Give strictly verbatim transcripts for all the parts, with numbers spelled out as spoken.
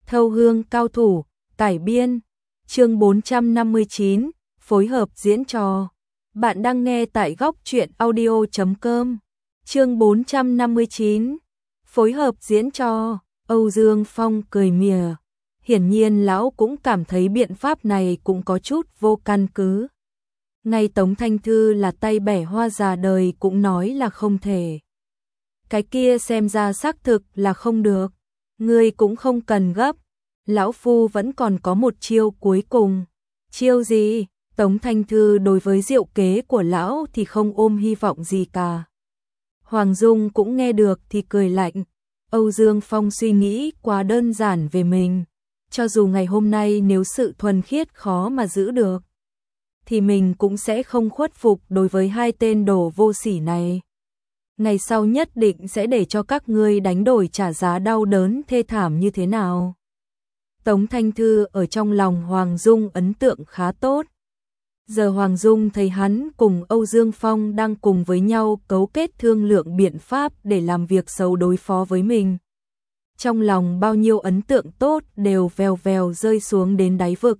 Thâu hương cao thủ, cải biên, chương bốn trăm năm mươi chín, phối hợp diễn trò. Bạn đang nghe tại góc truyện audio chấm com. Chương bốn trăm năm mươi chín, phối hợp diễn trò. Âu Dương Phong cười mỉa. Hiển nhiên lão cũng cảm thấy biện pháp này cũng có chút vô căn cứ. Ngay Tống Thanh Thư là tay bẻ hoa già đời cũng nói là không thể. Cái kia xem ra xác thực là không được. Ngươi cũng không cần gấp. Lão Phu vẫn còn có một chiêu cuối cùng. Chiêu gì? Tống Thanh Thư đối với diệu kế của lão thì không ôm hy vọng gì cả. Hoàng Dung cũng nghe được thì cười lạnh. Âu Dương Phong suy nghĩ quá đơn giản về mình. Cho dù ngày hôm nay nếu sự thuần khiết khó mà giữ được, thì mình cũng sẽ không khuất phục đối với hai tên đồ vô sỉ này. Ngày sau nhất định sẽ để cho các ngươi đánh đổi trả giá đau đớn thê thảm như thế nào. Tống Thanh Thư ở trong lòng Hoàng Dung ấn tượng khá tốt. Giờ Hoàng Dung thấy hắn cùng Âu Dương Phong đang cùng với nhau cấu kết thương lượng biện pháp để làm việc xấu đối phó với mình. Trong lòng bao nhiêu ấn tượng tốt đều vèo vèo rơi xuống đến đáy vực.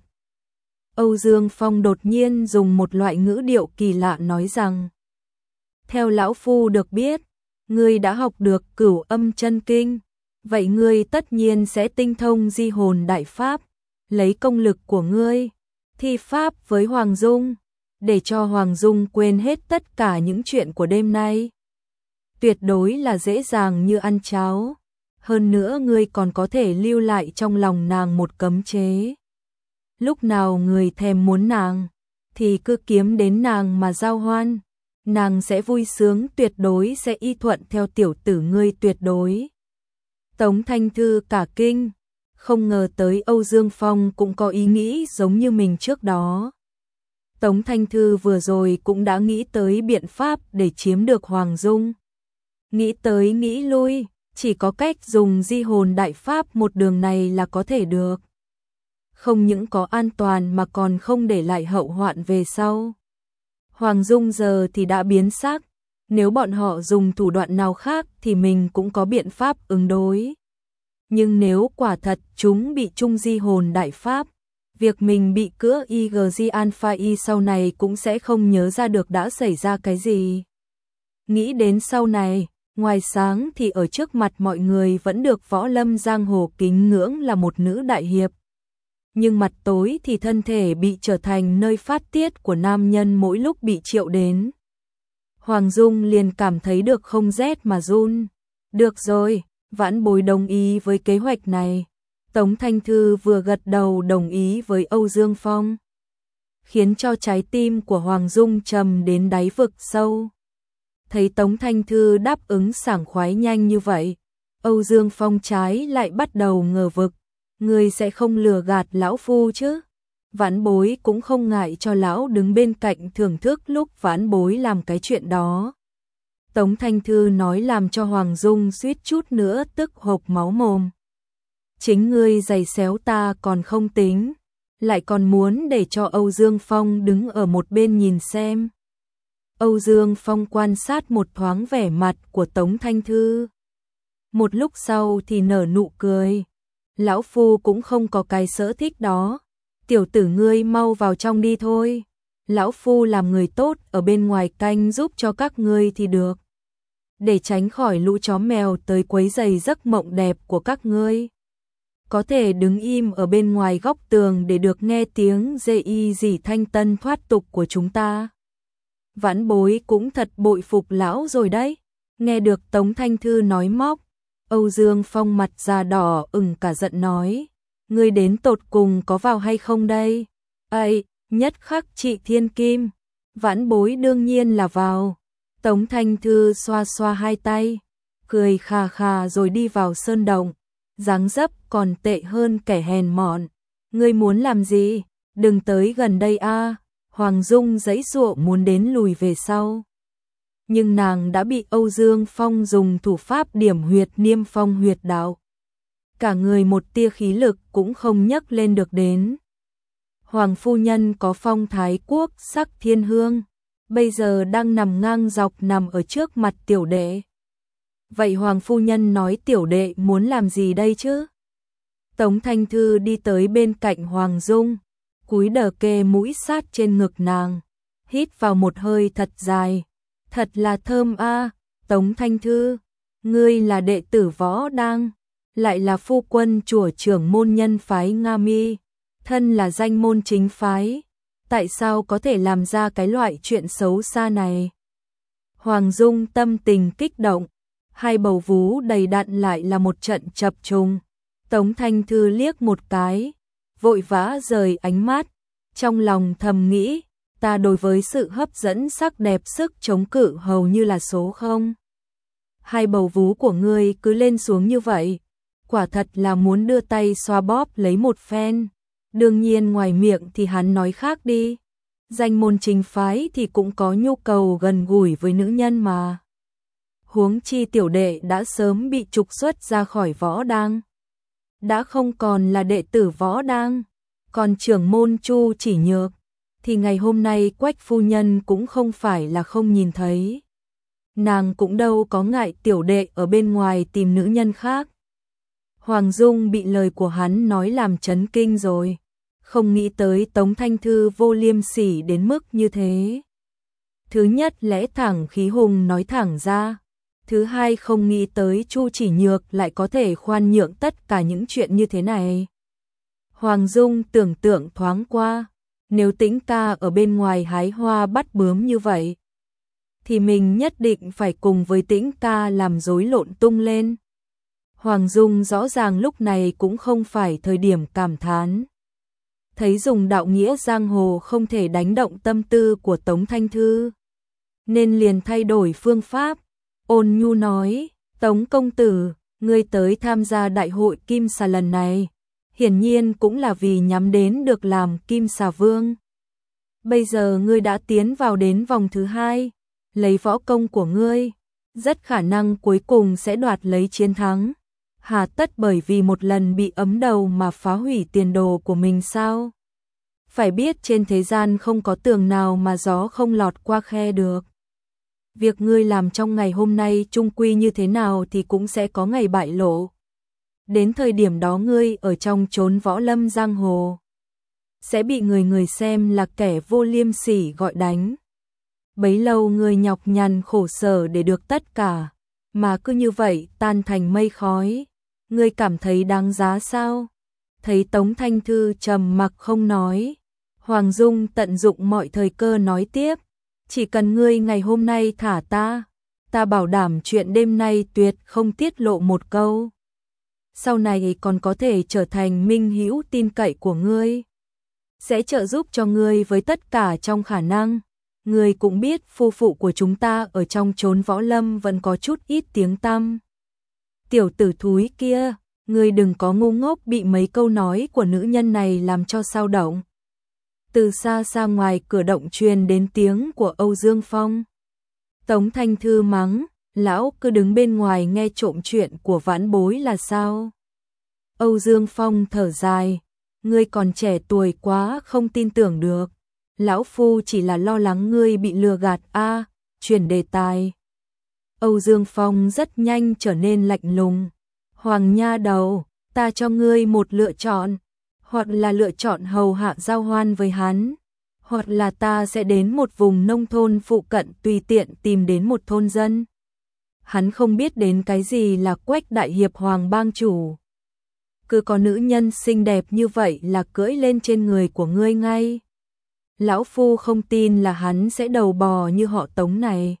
Âu Dương Phong đột nhiên dùng một loại ngữ điệu kỳ lạ nói rằng: theo lão Phu được biết, ngươi đã học được Cửu Âm Chân Kinh, vậy ngươi tất nhiên sẽ tinh thông di hồn đại pháp, lấy công lực của ngươi thi pháp với Hoàng Dung, để cho Hoàng Dung quên hết tất cả những chuyện của đêm nay. Tuyệt đối là dễ dàng như ăn cháo, hơn nữa ngươi còn có thể lưu lại trong lòng nàng một cấm chế. Lúc nào người thèm muốn nàng, thì cứ kiếm đến nàng mà giao hoan, nàng sẽ vui sướng tuyệt đối sẽ y thuận theo tiểu tử ngươi tuyệt đối. Tống Thanh Thư cả kinh, không ngờ tới Âu Dương Phong cũng có ý nghĩ giống như mình trước đó. Tống Thanh Thư vừa rồi cũng đã nghĩ tới biện pháp để chiếm được Hoàng Dung. Nghĩ tới nghĩ lui, chỉ có cách dùng di hồn đại pháp một đường này là có thể được. Không những có an toàn mà còn không để lại hậu hoạn về sau. Hoàng Dung giờ thì đã biến sắc, nếu bọn họ dùng thủ đoạn nào khác thì mình cũng có biện pháp ứng đối. Nhưng nếu quả thật chúng bị trung di hồn đại pháp, việc mình bị cữa i giê giê Alpha Y sau này cũng sẽ không nhớ ra được đã xảy ra cái gì. Nghĩ đến sau này, ngoài sáng thì ở trước mặt mọi người vẫn được võ lâm giang hồ kính ngưỡng là một nữ đại hiệp. Nhưng mặt tối thì thân thể bị trở thành nơi phát tiết của nam nhân mỗi lúc bị triệu đến. Hoàng Dung liền cảm thấy được không rét mà run. Được rồi, vãn bối đồng ý với kế hoạch này. Tống Thanh Thư vừa gật đầu đồng ý với Âu Dương Phong, khiến cho trái tim của Hoàng Dung trầm đến đáy vực sâu. Thấy Tống Thanh Thư đáp ứng sảng khoái nhanh như vậy, Âu Dương Phong trái lại bắt đầu ngờ vực. Ngươi sẽ không lừa gạt lão Phu chứ? Vãn bối cũng không ngại cho lão đứng bên cạnh thưởng thức lúc vãn bối làm cái chuyện đó. Tống Thanh Thư nói làm cho Hoàng Dung suýt chút nữa tức hộc máu mồm. Chính ngươi giày xéo ta còn không tính, lại còn muốn để cho Âu Dương Phong đứng ở một bên nhìn xem. Âu Dương Phong quan sát một thoáng vẻ mặt của Tống Thanh Thư. Một lúc sau thì nở nụ cười. Lão Phu cũng không có cái sở thích đó. Tiểu tử ngươi mau vào trong đi thôi. Lão Phu làm người tốt ở bên ngoài canh giúp cho các ngươi thì được. Để tránh khỏi lũ chó mèo tới quấy rầy giấc mộng đẹp của các ngươi. Có thể đứng im ở bên ngoài góc tường để được nghe tiếng dê y dỉ thanh tân thoát tục của chúng ta. Vãn bối cũng thật bội phục lão rồi đấy. Nghe được Tống Thanh Thư nói móc, Âu Dương Phong mặt già đỏ ửng cả giận nói: ngươi đến tột cùng có vào hay không đây? Ây, nhất khắc trị thiên kim, vãn bối đương nhiên là vào. Tống Thanh Thư xoa xoa hai tay, cười khà khà rồi đi vào sơn động, dáng dấp còn tệ hơn kẻ hèn mọn. Ngươi muốn làm gì? Đừng tới gần đây a. Hoàng Dung giãy giụa muốn đến lùi về sau. Nhưng nàng đã bị Âu Dương Phong dùng thủ pháp điểm huyệt Niêm Phong huyệt đạo. Cả người một tia khí lực cũng không nhấc lên được đến. Hoàng phu nhân có phong thái quốc sắc thiên hương, bây giờ đang nằm ngang dọc nằm ở trước mặt tiểu đệ. Vậy Hoàng phu nhân nói tiểu đệ muốn làm gì đây chứ? Tống Thanh Thư đi tới bên cạnh Hoàng Dung, cúi đờ kê mũi sát trên ngực nàng, hít vào một hơi thật dài. Thật là thơm a, Tống Thanh Thư, ngươi là đệ tử Võ Đang, lại là phu quân chùa trưởng môn nhân phái Nga Mi, thân là danh môn chính phái, tại sao có thể làm ra cái loại chuyện xấu xa này? Hoàng Dung tâm tình kích động, hai bầu vú đầy đặn lại là một trận chập trùng. Tống Thanh Thư liếc một cái, vội vã rời ánh mắt, trong lòng thầm nghĩ, ta đối với sự hấp dẫn sắc đẹp sức chống cự hầu như là số không. Hai bầu vú của ngươi cứ lên xuống như vậy, quả thật là muốn đưa tay xoa bóp lấy một phen. Đương nhiên ngoài miệng thì hắn nói khác đi. Danh môn chính phái thì cũng có nhu cầu gần gũi với nữ nhân mà. Huống chi tiểu đệ đã sớm bị trục xuất ra khỏi Võ Đang. Đã không còn là đệ tử Võ Đang, còn trưởng môn Chu Chỉ Nhược, thì ngày hôm nay Quách phu nhân cũng không phải là không nhìn thấy. Nàng cũng đâu có ngại tiểu đệ ở bên ngoài tìm nữ nhân khác. Hoàng Dung bị lời của hắn nói làm chấn kinh rồi, không nghĩ tới Tống Thanh Thư vô liêm sỉ đến mức như thế. Thứ nhất lẽ thẳng khí hùng nói thẳng ra, thứ hai không nghĩ tới Chu Chỉ Nhược lại có thể khoan nhượng tất cả những chuyện như thế này. Hoàng Dung tưởng tượng thoáng qua, nếu Tĩnh ca ở bên ngoài hái hoa bắt bướm như vậy, thì mình nhất định phải cùng với Tĩnh ca làm rối lộn tung lên. Hoàng Dung rõ ràng lúc này cũng không phải thời điểm cảm thán. Thấy dùng đạo nghĩa giang hồ không thể đánh động tâm tư của Tống Thanh Thư, nên liền thay đổi phương pháp, ôn nhu nói, Tống công tử, ngươi tới tham gia đại hội Kim Xà lần này, hiển nhiên cũng là vì nhắm đến được làm Kim Xà Vương. Bây giờ ngươi đã tiến vào đến vòng thứ hai, lấy võ công của ngươi, rất khả năng cuối cùng sẽ đoạt lấy chiến thắng. Hà tất bởi vì một lần bị ấm đầu mà phá hủy tiền đồ của mình sao? Phải biết trên thế gian không có tường nào mà gió không lọt qua khe được. Việc ngươi làm trong ngày hôm nay chung quy như thế nào thì cũng sẽ có ngày bại lộ. Đến thời điểm đó ngươi ở trong chốn võ lâm giang hồ, sẽ bị người người xem là kẻ vô liêm sỉ gọi đánh. Bấy lâu ngươi nhọc nhằn khổ sở để được tất cả, mà cứ như vậy tan thành mây khói. Ngươi cảm thấy đáng giá sao? Thấy Tống Thanh Thư trầm mặc không nói, Hoàng Dung tận dụng mọi thời cơ nói tiếp, chỉ cần ngươi ngày hôm nay thả ta, ta bảo đảm chuyện đêm nay tuyệt không tiết lộ một câu. Sau này còn có thể trở thành minh hữu tin cậy của ngươi, sẽ trợ giúp cho ngươi với tất cả trong khả năng. Ngươi cũng biết phu phụ của chúng ta ở trong chốn võ lâm vẫn có chút ít tiếng tăm. Tiểu tử thúi kia, ngươi đừng có ngu ngốc bị mấy câu nói của nữ nhân này làm cho sao động. Từ xa xa ngoài cửa động truyền đến tiếng của Âu Dương Phong. Tống Thanh Thư mắng, lão cứ đứng bên ngoài nghe trộm chuyện của vãn bối là sao? Âu Dương Phong thở dài, ngươi còn trẻ tuổi quá không tin tưởng được. Lão phu chỉ là lo lắng ngươi bị lừa gạt a, chuyển đề tài. Âu Dương Phong rất nhanh trở nên lạnh lùng. Hoàng nha đầu, ta cho ngươi một lựa chọn, hoặc là lựa chọn hầu hạ giao hoan với hắn, hoặc là ta sẽ đến một vùng nông thôn phụ cận tùy tiện tìm đến một thôn dân. Hắn không biết đến cái gì là Quách đại hiệp Hoàng bang chủ. Cứ có nữ nhân xinh đẹp như vậy là cưỡi lên trên người của ngươi ngay. Lão phu không tin là hắn sẽ đầu bò như họ Tống này.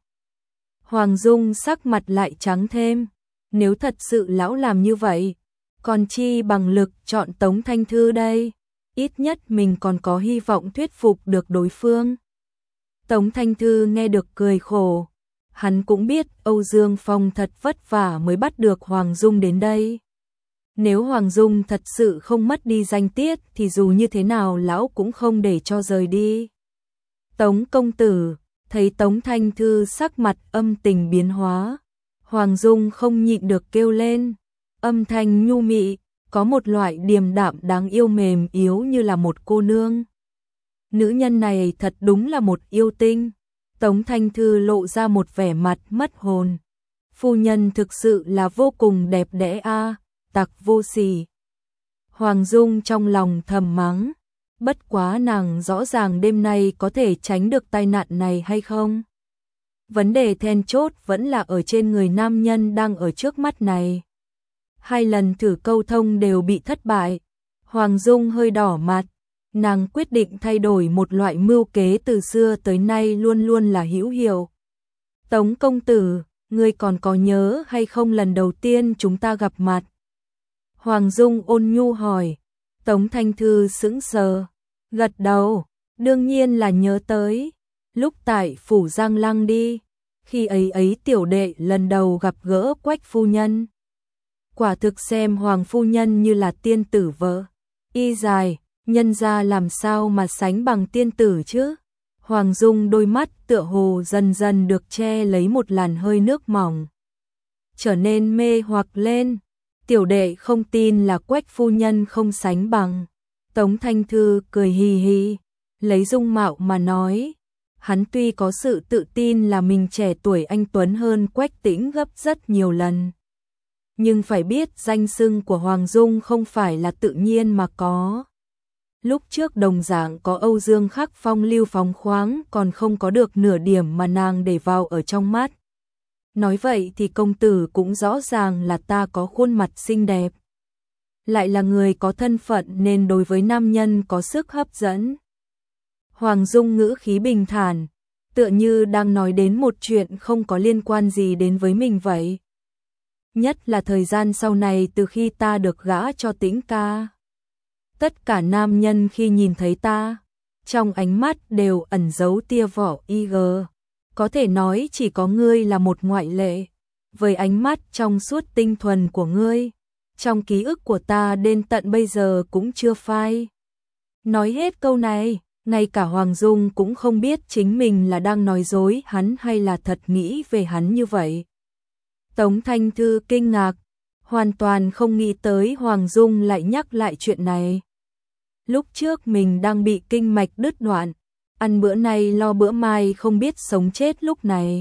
Hoàng Dung sắc mặt lại trắng thêm, nếu thật sự lão làm như vậy, còn chi bằng lực chọn Tống Thanh Thư đây, ít nhất mình còn có hy vọng thuyết phục được đối phương. Tống Thanh Thư nghe được cười khổ, hắn cũng biết Âu Dương Phong thật vất vả mới bắt được Hoàng Dung đến đây. Nếu Hoàng Dung thật sự không mất đi danh tiết thì dù như thế nào lão cũng không để cho rời đi. Tống công tử, thấy Tống Thanh Thư sắc mặt âm tình biến hóa, Hoàng Dung không nhịn được kêu lên, âm thanh nhu mị, có một loại điềm đạm đáng yêu mềm yếu như là một cô nương. Nữ nhân này thật đúng là một yêu tinh. Tống Thanh Thư lộ ra một vẻ mặt mất hồn. Phu nhân thực sự là vô cùng đẹp đẽ a, tặc vô sỉ. Hoàng Dung trong lòng thầm mắng, bất quá nàng rõ ràng đêm nay có thể tránh được tai nạn này hay không. Vấn đề then chốt vẫn là ở trên người nam nhân đang ở trước mắt này. Hai lần thử câu thông đều bị thất bại. Hoàng Dung hơi đỏ mặt, nàng quyết định thay đổi một loại mưu kế từ xưa tới nay luôn luôn là hữu hiệu. Tống công tử, ngươi còn có nhớ hay không lần đầu tiên chúng ta gặp mặt? Hoàng Dung ôn nhu hỏi. Tống Thanh Thư sững sờ, gật đầu, đương nhiên là nhớ tới. Lúc tại phủ Giang Lăng đi, khi ấy ấy tiểu đệ lần đầu gặp gỡ Quách phu nhân. Quả thực xem Hoàng phu nhân như là tiên tử vợ. Y dài, nhân ra làm sao mà sánh bằng tiên tử chứ? Hoàng Dung đôi mắt tựa hồ dần dần được che lấy một làn hơi nước mỏng, trở nên mê hoặc lên. Tiểu đệ không tin là Quách phu nhân không sánh bằng. Tống Thanh Thư cười hì hì, lấy dung mạo mà nói. Hắn tuy có sự tự tin là mình trẻ tuổi anh tuấn hơn Quách Tĩnh gấp rất nhiều lần, nhưng phải biết danh xưng của Hoàng Dung không phải là tự nhiên mà có. Lúc trước đồng dạng có Âu Dương Khắc phong lưu phóng khoáng còn không có được nửa điểm mà nàng để vào ở trong mắt. Nói vậy thì công tử cũng rõ ràng là ta có khuôn mặt xinh đẹp, lại là người có thân phận nên đối với nam nhân có sức hấp dẫn. Hoàng Dung ngữ khí bình thản, tựa như đang nói đến một chuyện không có liên quan gì đến với mình vậy. Nhất là thời gian sau này từ khi ta được gả cho Tĩnh ca. Tất cả nam nhân khi nhìn thấy ta, trong ánh mắt đều ẩn giấu tia vỏ y gờ. Có thể nói chỉ có ngươi là một ngoại lệ. Với ánh mắt trong suốt tinh thuần của ngươi, trong ký ức của ta đến tận bây giờ cũng chưa phai. Nói hết câu này, ngay cả Hoàng Dung cũng không biết chính mình là đang nói dối hắn hay là thật nghĩ về hắn như vậy. Tống Thanh Thư kinh ngạc, hoàn toàn không nghĩ tới Hoàng Dung lại nhắc lại chuyện này. Lúc trước mình đang bị kinh mạch đứt đoạn, ăn bữa nay lo bữa mai không biết sống chết lúc này.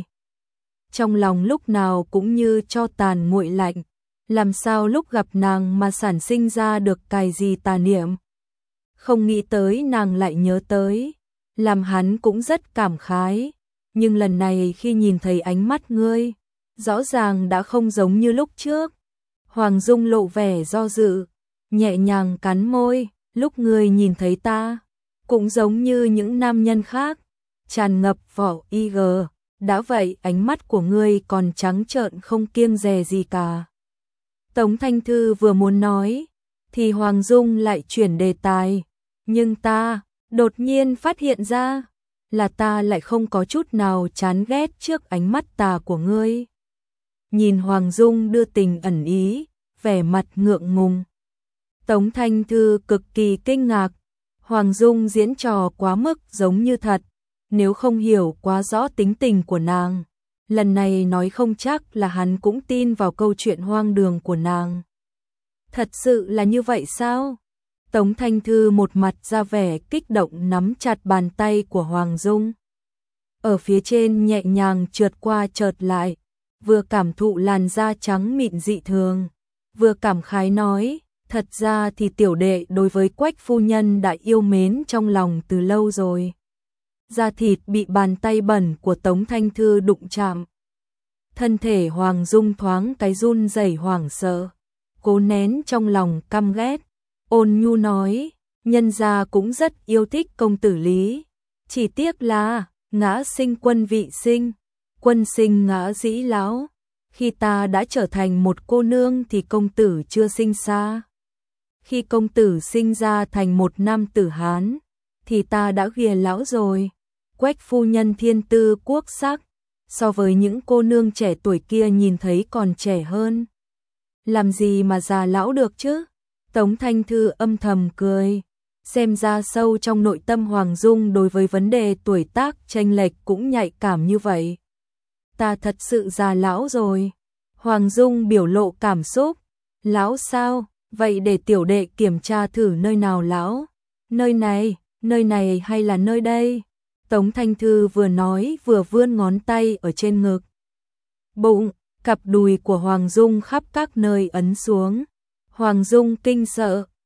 Trong lòng lúc nào cũng như cho tàn nguội lạnh, làm sao lúc gặp nàng mà sản sinh ra được cái gì tà niệm. Không nghĩ tới nàng lại nhớ tới, làm hắn cũng rất cảm khái. Nhưng lần này khi nhìn thấy ánh mắt ngươi, rõ ràng đã không giống như lúc trước. Hoàng Dung lộ vẻ do dự, nhẹ nhàng cắn môi, lúc ngươi nhìn thấy ta, cũng giống như những nam nhân khác, tràn ngập vỏ y gờ, đã vậy ánh mắt của ngươi còn trắng trợn không kiêng dè gì cả. Tống Thanh Thư vừa muốn nói, thì Hoàng Dung lại chuyển đề tài, nhưng ta, đột nhiên phát hiện ra, là ta lại không có chút nào chán ghét trước ánh mắt tà của ngươi. Nhìn Hoàng Dung đưa tình ẩn ý, vẻ mặt ngượng ngùng. Tống Thanh Thư cực kỳ kinh ngạc, Hoàng Dung diễn trò quá mức giống như thật, nếu không hiểu quá rõ tính tình của nàng, lần này nói không chắc là hắn cũng tin vào câu chuyện hoang đường của nàng. Thật sự là như vậy sao? Tống Thanh Thư một mặt ra vẻ kích động nắm chặt bàn tay của Hoàng Dung. Ở phía trên nhẹ nhàng trượt qua chợt lại, vừa cảm thụ làn da trắng mịn dị thường, vừa cảm khái nói, thật ra thì tiểu đệ đối với Quách phu nhân đã yêu mến trong lòng từ lâu rồi. Da thịt bị bàn tay bẩn của Tống Thanh Thư đụng chạm. Thân thể Hoàng Dung thoáng cái run rẩy hoảng sợ, cố nén trong lòng căm ghét, ôn nhu nói, nhân gia cũng rất yêu thích công tử Lý, chỉ tiếc là ngã sinh quân vị sinh, quân sinh ngã dĩ lão, khi ta đã trở thành một cô nương thì công tử chưa sinh xa. Khi công tử sinh ra thành một nam tử Hán, thì ta đã ghìa lão rồi. Quách phu nhân thiên tư quốc sắc, so với những cô nương trẻ tuổi kia nhìn thấy còn trẻ hơn. Làm gì mà già lão được chứ? Tống Thanh Thư âm thầm cười, xem ra sâu trong nội tâm Hoàng Dung đối với vấn đề tuổi tác chênh lệch cũng nhạy cảm như vậy. Ta thật sự già lão rồi. Hoàng Dung biểu lộ cảm xúc. Lão sao? Vậy để tiểu đệ kiểm tra thử nơi nào lão? Nơi này, nơi này hay là nơi đây? Tống Thanh Thư vừa nói vừa vươn ngón tay ở trên ngực. Bụng, cặp đùi của Hoàng Dung khắp các nơi ấn xuống. Hoàng Dung kinh sợ,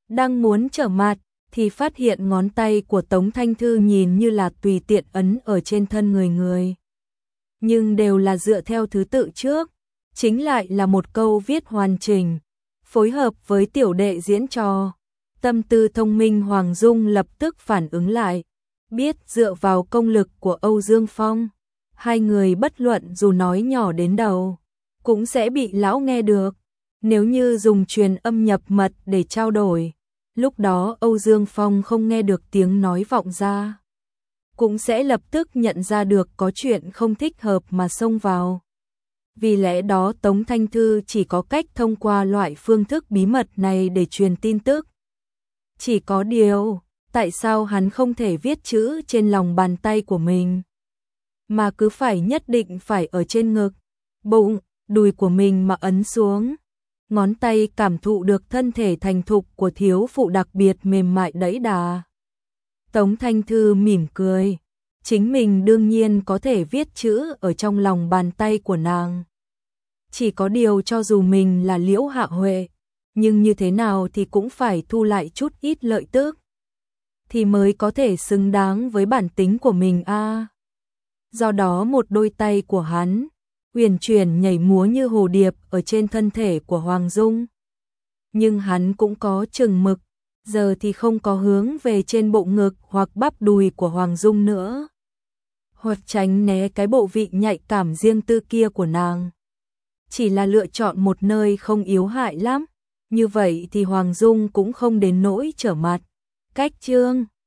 Đang muốn trở mặt, thì phát hiện ngón tay của Tống Thanh Thư nhìn như là tùy tiện ấn ở trên thân người người. Nhưng đều là dựa theo thứ tự trước, chính lại là một câu viết hoàn chỉnh, phối hợp với tiểu đệ diễn trò. Tâm tư thông minh Hoàng Dung lập tức phản ứng lại, biết dựa vào công lực của Âu Dương Phong, hai người bất luận dù nói nhỏ đến đầu, cũng sẽ bị lão nghe được. Nếu như dùng truyền âm nhập mật để trao đổi, lúc đó Âu Dương Phong không nghe được tiếng nói vọng ra, cũng sẽ lập tức nhận ra được có chuyện không thích hợp mà xông vào. Vì lẽ đó Tống Thanh Thư chỉ có cách thông qua loại phương thức bí mật này để truyền tin tức. Chỉ có điều, tại sao hắn không thể viết chữ trên lòng bàn tay của mình, mà cứ phải nhất định phải ở trên ngực, bụng, đùi của mình mà ấn xuống. Ngón tay cảm thụ được thân thể thành thục của thiếu phụ đặc biệt mềm mại đẫy đà. Tống Thanh Thư mỉm cười, chính mình đương nhiên có thể viết chữ ở trong lòng bàn tay của nàng. Chỉ có điều cho dù mình là Liễu Hạ Huệ, nhưng như thế nào thì cũng phải thu lại chút ít lợi tức, thì mới có thể xứng đáng với bản tính của mình a. À. Do đó một đôi tay của hắn uyển chuyển nhảy múa như hồ điệp ở trên thân thể của Hoàng Dung. Nhưng hắn cũng có chừng mực, giờ thì không có hướng về trên bụng ngực hoặc bắp đùi của Hoàng Dung nữa, hoặc tránh né cái bộ vị nhạy cảm riêng tư kia của nàng. Chỉ là lựa chọn một nơi không yếu hại lắm, như vậy thì Hoàng Dung cũng không đến nỗi trở mặt. Cách chương